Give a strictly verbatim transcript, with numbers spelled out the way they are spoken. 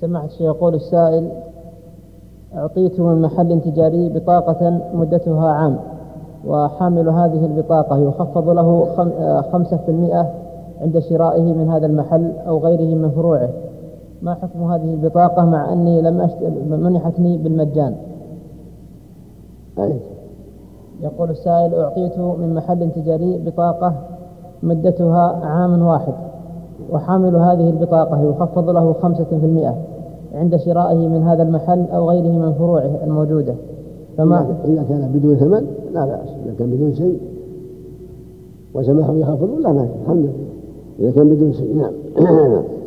سمعت الشيخ يقول السائل: أعطيت من محل تجاري بطاقة مدتها عام، وحامل هذه البطاقة يخفض له خمسة في المئة عند شرائه من هذا المحل أو غيره من فروعه، ما حكم هذه البطاقة مع أني لم أشت... منحتني بالمجان؟ أيه. يقول السائل: أعطيت من محل تجاري بطاقة مدتها عام واحد، وحامل هذه البطاقة يخفض له خمسة في المئة عند شرائه من هذا المحل أو غيره من فروعه الموجودة، فما إذا كان بدون ثمن لا بأس، إذا كان بدون شيء وسمحوا يخفضون لا مانع، الحمد لله إذا كان بدون شيء. نعم.